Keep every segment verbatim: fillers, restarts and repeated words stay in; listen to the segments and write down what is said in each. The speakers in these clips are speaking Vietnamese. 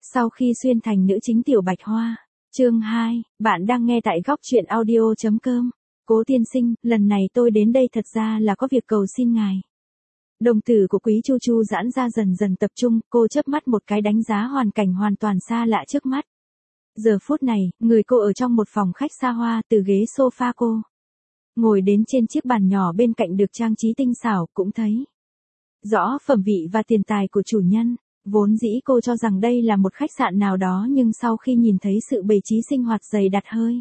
Sau khi xuyên thành nữ chính Tiểu Bạch Hoa. Chương hai, bạn đang nghe tại góc truyện audio chấm com. Cố tiên sinh, lần này tôi đến đây thật ra là có việc cầu xin ngài. Đồng tử của Quý Chu Chu giãn ra dần dần tập trung, cô chớp mắt một cái đánh giá hoàn cảnh hoàn toàn xa lạ trước mắt. Giờ phút này, người cô ở trong một phòng khách xa hoa, từ ghế sofa cô ngồi đến trên chiếc bàn nhỏ bên cạnh được trang trí tinh xảo, cũng thấy rõ phẩm vị và tiền tài của chủ nhân. Vốn dĩ cô cho rằng đây là một khách sạn nào đó, nhưng sau khi nhìn thấy sự bày trí sinh hoạt dày đặt hơi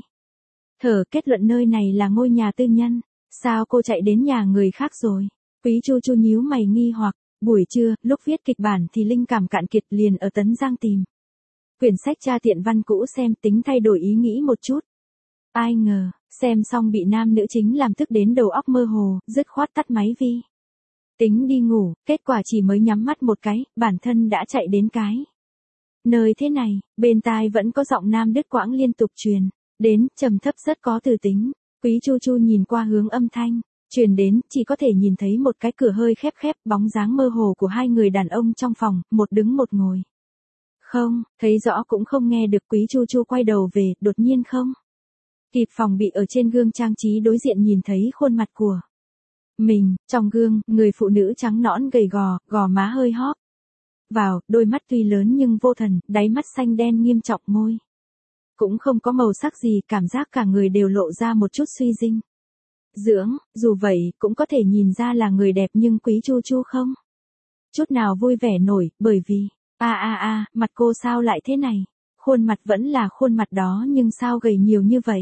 thở kết luận nơi này là ngôi nhà tư nhân. Sao cô chạy đến nhà người khác rồi? Quý Chu Chu nhíu mày nghi hoặc. Buổi trưa, lúc viết kịch bản thì linh cảm cạn kiệt, liền ở Tấn Giang tìm quyển sách tra tiện văn cũ xem, tính thay đổi ý nghĩ một chút. Ai ngờ, xem xong bị nam nữ chính làm tức đến đầu óc mơ hồ, dứt khoát tắt máy vi tính đi ngủ, kết quả chỉ mới nhắm mắt một cái, bản thân đã chạy đến cái nơi thế này. Bên tai vẫn có giọng nam đứt quãng liên tục truyền đến, trầm thấp rất có từ tính. Quý Chu Chu nhìn qua hướng âm thanh truyền đến, chỉ có thể nhìn thấy một cái cửa hơi khép khép, bóng dáng mơ hồ của hai người đàn ông trong phòng, một đứng một ngồi. Không, thấy rõ cũng không nghe được. Quý Chu Chu quay đầu về, đột nhiên không kịp phòng bị ở trên gương trang trí đối diện nhìn thấy khuôn mặt của mình. Trong gương, người phụ nữ trắng nõn gầy gò, gò má hơi hóp vào, đôi mắt tuy lớn nhưng vô thần, đáy mắt xanh đen nghiêm trọng, môi cũng không có màu sắc gì, cảm giác cả người đều lộ ra một chút suy dinh dưỡng. Dù vậy, cũng có thể nhìn ra là người đẹp, nhưng Quý Chu Chu không chút nào vui vẻ nổi, bởi vì, a a a, mặt cô sao lại thế này? Khuôn mặt vẫn là khuôn mặt đó nhưng sao gầy nhiều như vậy?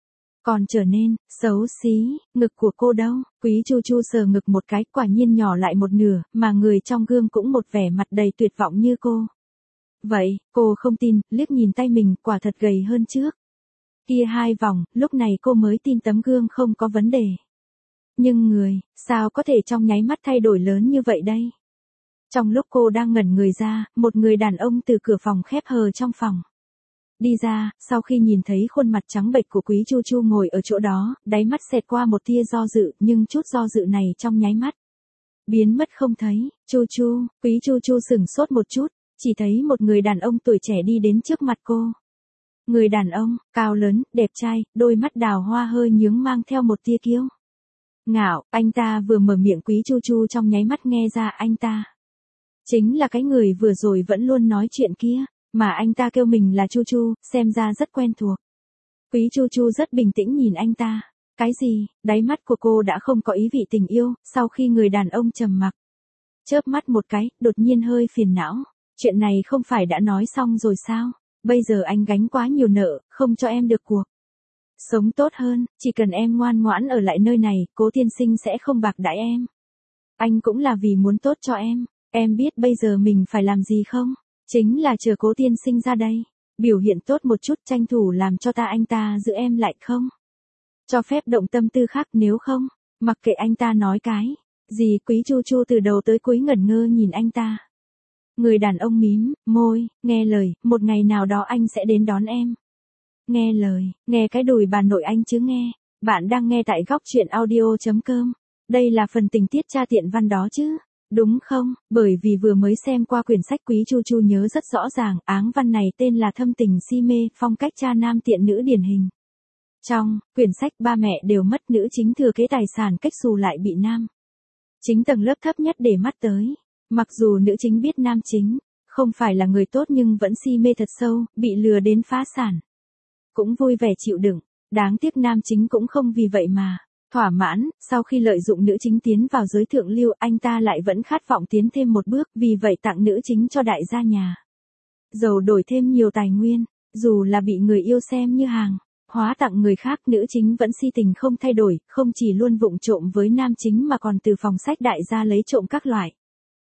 Còn trở nên xấu xí. Ngực của cô đâu? Quý Chu Chu sờ ngực một cái, quả nhiên nhỏ lại một nửa, mà người trong gương cũng một vẻ mặt đầy tuyệt vọng như cô. Vậy, cô không tin, liếc nhìn tay mình, quả thật gầy hơn trước kia hai vòng, lúc này cô mới tin tấm gương không có vấn đề. Nhưng người, sao có thể trong nháy mắt thay đổi lớn như vậy đây? Trong lúc cô đang ngẩn người ra, một người đàn ông từ cửa phòng khép hờ trong phòng đi ra. Sau khi nhìn thấy khuôn mặt trắng bệch của Quý Chu Chu ngồi ở chỗ đó, đáy mắt xẹt qua một tia do dự, nhưng chút do dự này trong nháy mắt biến mất không thấy. Chu Chu, Quý Chu Chu sửng sốt một chút, chỉ thấy một người đàn ông tuổi trẻ đi đến trước mặt cô. Người đàn ông, cao lớn, đẹp trai, đôi mắt đào hoa hơi nhướng mang theo một tia kiêu ngạo. Anh ta vừa mở miệng, Quý Chu Chu trong nháy mắt nghe ra anh ta chính là cái người vừa rồi vẫn luôn nói chuyện kia, mà anh ta kêu mình là Chu Chu, xem ra rất quen thuộc. Quý Chu Chu rất bình tĩnh nhìn anh ta. Cái gì? Đáy mắt của cô đã không có ý vị tình yêu, sau khi người đàn ông trầm mặc chớp mắt một cái, đột nhiên hơi phiền não. Chuyện này không phải đã nói xong rồi sao? Bây giờ anh gánh quá nhiều nợ, không cho em được cuộc sống tốt hơn, chỉ cần em ngoan ngoãn ở lại nơi này, Cố tiên sinh sẽ không bạc đãi em. Anh cũng là vì muốn tốt cho em. Em biết bây giờ mình phải làm gì không? Chính là chờ Cố tiên sinh ra đây, biểu hiện tốt một chút, tranh thủ làm cho ta anh ta giữ em lại, không cho phép động tâm tư khác, nếu không, mặc kệ anh ta nói cái gì. Quý Chu Chu từ đầu tới cuối ngẩn ngơ nhìn anh ta. Người đàn ông mím môi, nghe lời, một ngày nào đó anh sẽ đến đón em. Nghe lời, nghe cái đùi bà nội anh chứ nghe. Bạn đang nghe tại góc truyện audio chấm com. Đây là phần tình tiết tra tiện văn đó chứ, đúng không? Bởi vì vừa mới xem qua quyển sách, Quý Chu Chu nhớ rất rõ ràng, áng văn này tên là Thâm tình si mê, phong cách cha nam tiện nữ điển hình. Trong quyển sách, ba mẹ đều mất, nữ chính thừa kế tài sản cách xù lại bị nam chính tầng lớp thấp nhất để mắt tới. Mặc dù nữ chính biết nam chính không phải là người tốt nhưng vẫn si mê thật sâu, bị lừa đến phá sản cũng vui vẻ chịu đựng. Đáng tiếc nam chính cũng không vì vậy mà thỏa mãn. Sau khi lợi dụng nữ chính tiến vào giới thượng lưu, anh ta lại vẫn khát vọng tiến thêm một bước, vì vậy tặng nữ chính cho đại gia nhà giàu, đổi thêm nhiều tài nguyên. Dù là bị người yêu xem như hàng hóa tặng người khác, nữ chính vẫn si tình không thay đổi, không chỉ luôn vụng trộm với nam chính mà còn từ phòng sách đại gia lấy trộm các loại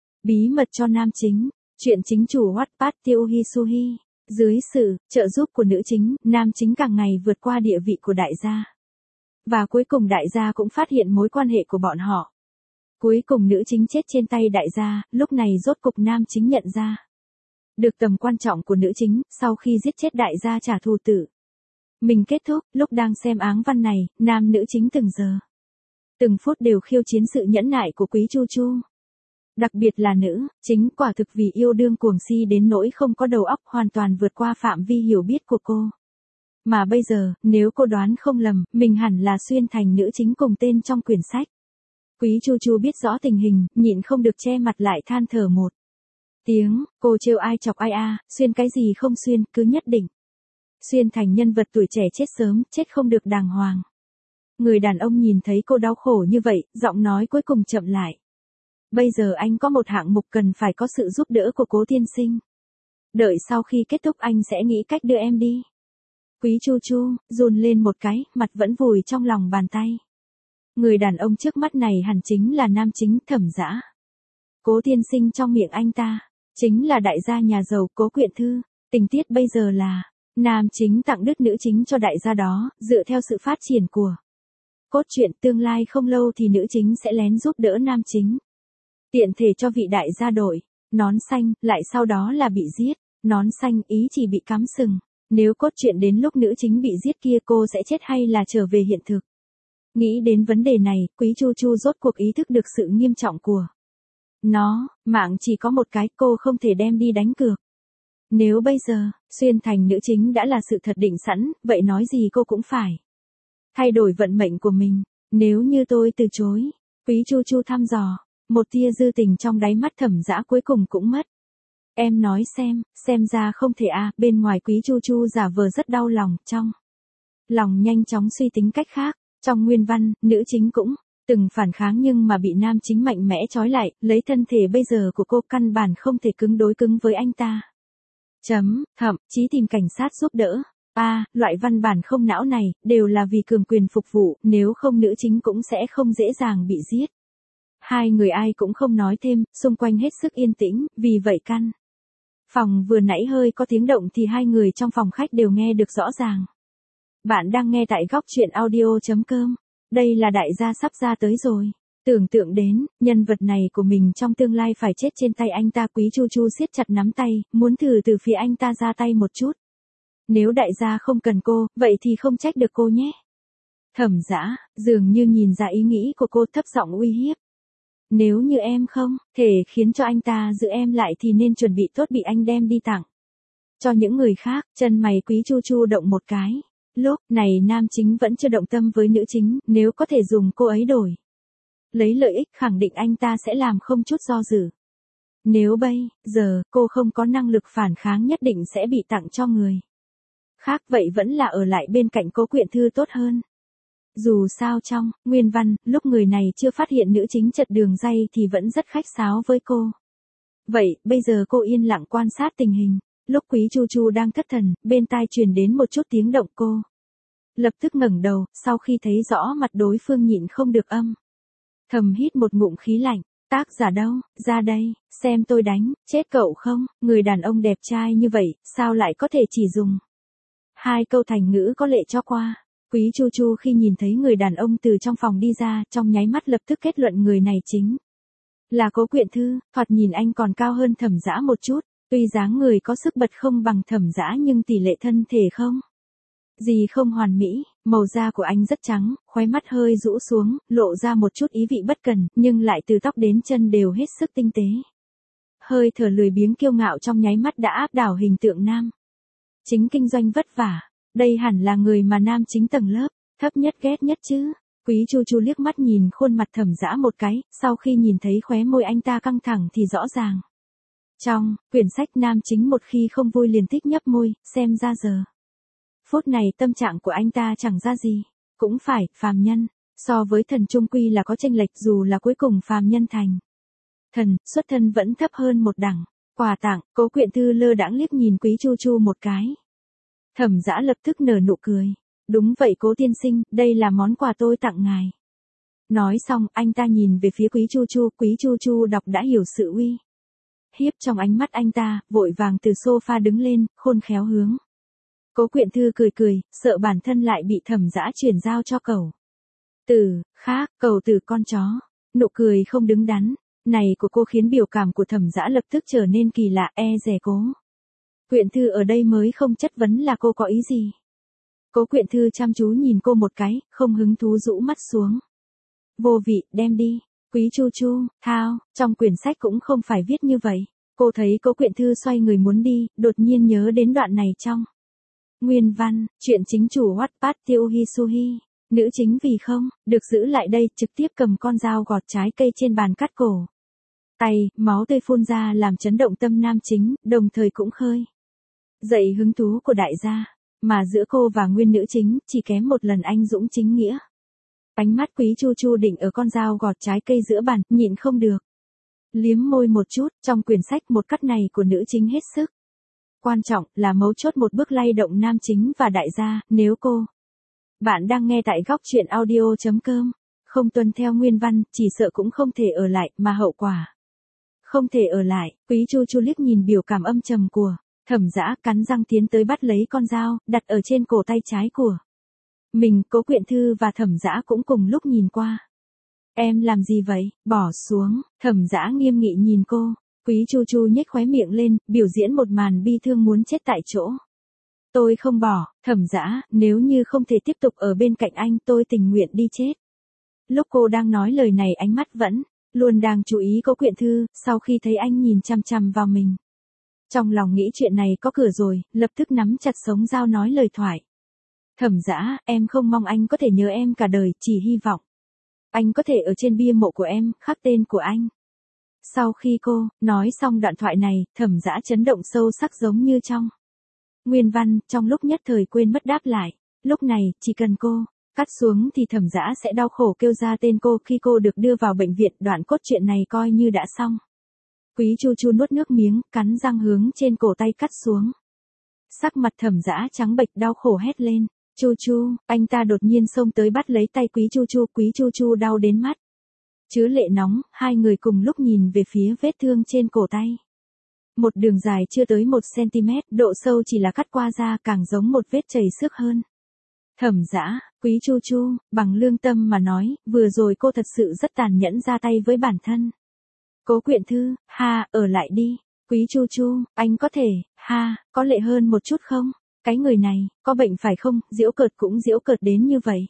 bí mật cho nam chính. Chuyện chính chủ Wattpad Tiêu Hisuhi. Dưới sự trợ giúp của nữ chính, nam chính càng ngày vượt qua địa vị của đại gia. Và cuối cùng đại gia cũng phát hiện mối quan hệ của bọn họ. Cuối cùng nữ chính chết trên tay đại gia, lúc này rốt cục nam chính nhận ra được tầm quan trọng của nữ chính. Sau khi giết chết đại gia trả thù tử mình kết thúc, lúc đang xem áng văn này, nam nữ chính từng giờ từng phút đều khiêu chiến sự nhẫn nại của Quý Chu Chu. Đặc biệt là nữ, chính quả thực vì yêu đương cuồng si đến nỗi không có đầu óc, hoàn toàn vượt qua phạm vi hiểu biết của cô. Mà bây giờ, nếu cô đoán không lầm, mình hẳn là Xuyên Thành nữ chính cùng tên trong quyển sách. Quý Chu Chu biết rõ tình hình, nhịn không được che mặt lại than thở một tiếng, cô trêu ai chọc ai a, à, xuyên cái gì không xuyên, cứ nhất định. Xuyên Thành nhân vật tuổi trẻ chết sớm, chết không được đàng hoàng. Người đàn ông nhìn thấy cô đau khổ như vậy, giọng nói cuối cùng chậm lại. Bây giờ anh có một hạng mục cần phải có sự giúp đỡ của Cố tiên sinh. Đợi sau khi kết thúc anh sẽ nghĩ cách đưa em đi. Quý Chu Chu, run lên một cái, mặt vẫn vùi trong lòng bàn tay. Người đàn ông trước mắt này hẳn chính là nam chính Thẩm Dã. Cố tiên sinh trong miệng anh ta, chính là đại gia nhà giàu Cố Quyện Thư. Tình tiết bây giờ là, nam chính tặng đứt nữ chính cho đại gia đó, dựa theo sự phát triển của cốt truyện tương lai không lâu thì nữ chính sẽ lén giúp đỡ nam chính. Tiện thể cho vị đại gia đổi, nón xanh, lại sau đó là bị giết, nón xanh ý chỉ bị cắm sừng. Nếu cốt truyện đến lúc nữ chính bị giết kia cô sẽ chết hay là trở về hiện thực. Nghĩ đến vấn đề này, Quý Chu Chu rốt cuộc ý thức được sự nghiêm trọng của nó, mạng chỉ có một cái, cô không thể đem đi đánh cược. Nếu bây giờ, Xuyên Thành nữ chính đã là sự thật định sẵn, vậy nói gì cô cũng phải thay đổi vận mệnh của mình. Nếu như tôi từ chối, Quý Chu Chu thăm dò, một tia dư tình trong đáy mắt Thẩm Dã cuối cùng cũng mất. Em nói xem, xem ra không thể à, bên ngoài Quý Chu Chu giả vờ rất đau lòng, trong lòng nhanh chóng suy tính cách khác. Trong nguyên văn, nữ chính cũng từng phản kháng nhưng mà bị nam chính mạnh mẽ trói lại, lấy thân thể bây giờ của cô căn bản không thể cứng đối cứng với anh ta. Chấm, thậm chí tìm cảnh sát giúp đỡ. A, à, loại văn bản không não này, đều là vì cường quyền phục vụ, nếu không nữ chính cũng sẽ không dễ dàng bị giết. Hai người ai cũng không nói thêm, xung quanh hết sức yên tĩnh, vì vậy căn phòng vừa nãy hơi có tiếng động thì hai người trong phòng khách đều nghe được rõ ràng. Bạn đang nghe tại góc truyện audio chấm com. Đây là đại gia sắp ra tới rồi. Tưởng tượng đến, nhân vật này của mình trong tương lai phải chết trên tay anh ta. Quý Chu Chu siết chặt nắm tay, muốn thử từ phía anh ta ra tay một chút. Nếu đại gia không cần cô, vậy thì không trách được cô nhé. Thẩm Dã, dường như nhìn ra ý nghĩ của cô, thấp giọng uy hiếp. Nếu như em không thể khiến cho anh ta giữ em lại thì nên chuẩn bị tốt bị anh đem đi tặng cho những người khác. Chân mày Quý Chu Chu động một cái. Lúc này nam chính vẫn chưa động tâm với nữ chính, nếu có thể dùng cô ấy đổi lấy lợi ích, khẳng định anh ta sẽ làm không chút do dự. Nếu bây giờ cô không có năng lực phản kháng nhất định sẽ bị tặng cho người khác, vậy vẫn là ở lại bên cạnh Cố Quyện Thư tốt hơn. Dù sao trong nguyên văn, lúc người này chưa phát hiện nữ chính chật đường ray thì vẫn rất khách sáo với cô. Vậy, bây giờ cô yên lặng quan sát tình hình. Lúc Quý Chu Chu đang thất thần, bên tai truyền đến một chút tiếng động, cô lập tức ngẩng đầu, sau khi thấy rõ mặt đối phương nhịn không được âm thầm hít một ngụm khí lạnh. Tác giả đâu, ra đây, xem tôi đánh, chết cậu không? Người đàn ông đẹp trai như vậy, sao lại có thể chỉ dùng hai câu thành ngữ có lệ cho qua. Quý Chu Chu khi nhìn thấy người đàn ông từ trong phòng đi ra, trong nháy mắt lập tức kết luận người này chính là Cố Quyện Thư. Thoạt nhìn anh còn cao hơn Thẩm Dã một chút, tuy dáng người có sức bật không bằng Thẩm Dã nhưng tỷ lệ thân thể không gì không hoàn mỹ. Màu da của anh rất trắng, khóe mắt hơi rũ xuống, lộ ra một chút ý vị bất cần, nhưng lại từ tóc đến chân đều hết sức tinh tế. Hơi thở lười biếng kiêu ngạo trong nháy mắt đã áp đảo hình tượng nam chính kinh doanh vất vả. Đây hẳn là người mà nam chính tầng lớp thấp nhất ghét nhất chứ. Quý Chu Chu liếc mắt nhìn khuôn mặt Thẩm Dã một cái, sau khi nhìn thấy khóe môi anh ta căng thẳng thì rõ ràng. Trong quyển sách nam chính một khi không vui liền thích nhấp môi, xem ra giờ phút này tâm trạng của anh ta chẳng ra gì. Cũng phải, phàm nhân, so với thần trung quy là có chênh lệch, dù là cuối cùng phàm nhân thành thần, xuất thân vẫn thấp hơn một đẳng. Quà tặng, Cố Quyện Thư lơ đãng liếc nhìn Quý Chu Chu một cái. Thẩm Dã lập tức nở nụ cười. Đúng vậy Cố tiên sinh, đây là món quà tôi tặng ngài. Nói xong, anh ta nhìn về phía Quý Chu Chu, Quý Chu Chu đọc đã hiểu sự uy hiếp trong ánh mắt anh ta, vội vàng từ sofa đứng lên, khôn khéo hướng Cố Quyện Thư cười cười, sợ bản thân lại bị Thẩm Dã chuyển giao cho cẩu tử khác, cẩu tử con chó. Nụ cười không đứng đắn này của cô khiến biểu cảm của Thẩm Dã lập tức trở nên kỳ lạ, e dè Cố Quyện Thư ở đây mới không chất vấn là cô có ý gì. Cố Quyện Thư chăm chú nhìn cô một cái, không hứng thú rũ mắt xuống. Vô vị, đem đi. Quý Chu Chu, thao, trong quyển sách cũng không phải viết như vậy. Cô thấy Cố Quyện Thư xoay người muốn đi, đột nhiên nhớ đến đoạn này trong nguyên văn, chuyện chính chủ Wattpad Tiêu Hisuhi. Nữ chính vì không được giữ lại đây, trực tiếp cầm con dao gọt trái cây trên bàn cắt cổ. Tay, máu tươi phun ra làm chấn động tâm nam chính, đồng thời cũng khơi dậy hứng thú của đại gia. Mà giữa cô và nguyên nữ chính, chỉ kém một lần anh dũng chính nghĩa. Ánh mắt Quý Chu Chu định ở con dao gọt trái cây giữa bàn, nhịn không được. Liếm môi một chút, trong quyển sách một cắt này của nữ chính hết sức quan trọng, là mấu chốt một bước lay động nam chính và đại gia. Nếu cô, bạn đang nghe tại góc truyện audio chấm com, không tuân theo nguyên văn, chỉ sợ cũng không thể ở lại, mà hậu quả không thể ở lại. Quý Chu Chu liếc nhìn biểu cảm âm trầm của Thẩm Dã, cắn răng tiến tới bắt lấy con dao, đặt ở trên cổ tay trái của mình. Cố Quyện Thư và Thẩm Dã cũng cùng lúc nhìn qua. Em làm gì vậy? Bỏ xuống. Thẩm Dã nghiêm nghị nhìn cô. Quý Chu Chu nhếch khóe miệng lên, biểu diễn một màn bi thương muốn chết tại chỗ. Tôi không bỏ. Thẩm Dã, nếu như không thể tiếp tục ở bên cạnh anh, tôi tình nguyện đi chết. Lúc cô đang nói lời này, ánh mắt vẫn luôn đang chú ý Cố Quyện Thư. Sau khi thấy anh nhìn chằm chằm vào mình, trong lòng nghĩ chuyện này có cửa rồi, lập tức nắm chặt sống dao nói lời thoại. Thẩm Dã, em không mong anh có thể nhớ em cả đời, chỉ hy vọng anh có thể ở trên bia mộ của em, khắc tên của anh. Sau khi cô nói xong đoạn thoại này, Thẩm Dã chấn động sâu sắc giống như trong nguyên văn, trong lúc nhất thời quên mất đáp lại. Lúc này, chỉ cần cô cắt xuống thì Thẩm Dã sẽ đau khổ kêu ra tên cô khi cô được đưa vào bệnh viện. Đoạn cốt truyện này coi như đã xong. Quý Chu Chu nuốt nước miếng, cắn răng hướng trên cổ tay cắt xuống. Sắc mặt Thẩm Dã trắng bệch, đau khổ hét lên. Chu Chu, anh ta đột nhiên xông tới bắt lấy tay Quý Chu Chu. Quý Chu Chu đau đến mắt chứa lệ nóng, hai người cùng lúc nhìn về phía vết thương trên cổ tay. Một đường dài chưa tới một xăng-ti-mét, độ sâu chỉ là cắt qua da, càng giống một vết chảy xước hơn. Thẩm Dã, Quý Chu Chu, bằng lương tâm mà nói, vừa rồi cô thật sự rất tàn nhẫn ra tay với bản thân. Cố Quyện Thư, ha, ở lại đi. Quý Chu Chu, anh có thể, ha, có lệ hơn một chút không? Cái người này, có bệnh phải không? Giễu cợt cũng giễu cợt đến như vậy.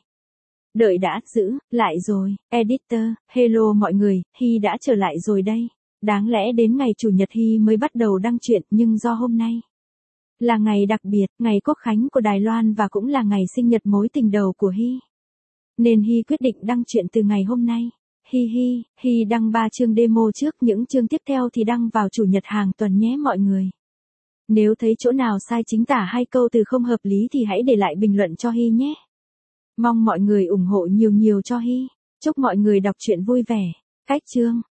Đợi đã, giữ, lại rồi. Editor, hello mọi người, Hy đã trở lại rồi đây. Đáng lẽ đến ngày Chủ nhật Hy mới bắt đầu đăng truyện, nhưng do hôm nay là ngày đặc biệt, ngày Quốc khánh của Đài Loan và cũng là ngày sinh nhật mối tình đầu của Hy, nên Hy quyết định đăng truyện từ ngày hôm nay. Hi hi, Hy đăng ba chương demo trước, những chương tiếp theo thì đăng vào Chủ nhật hàng tuần nhé mọi người. Nếu thấy chỗ nào sai chính tả hay câu từ không hợp lý thì hãy để lại bình luận cho Hy nhé. Mong mọi người ủng hộ nhiều nhiều cho Hy. Chúc mọi người đọc truyện vui vẻ. Cách chương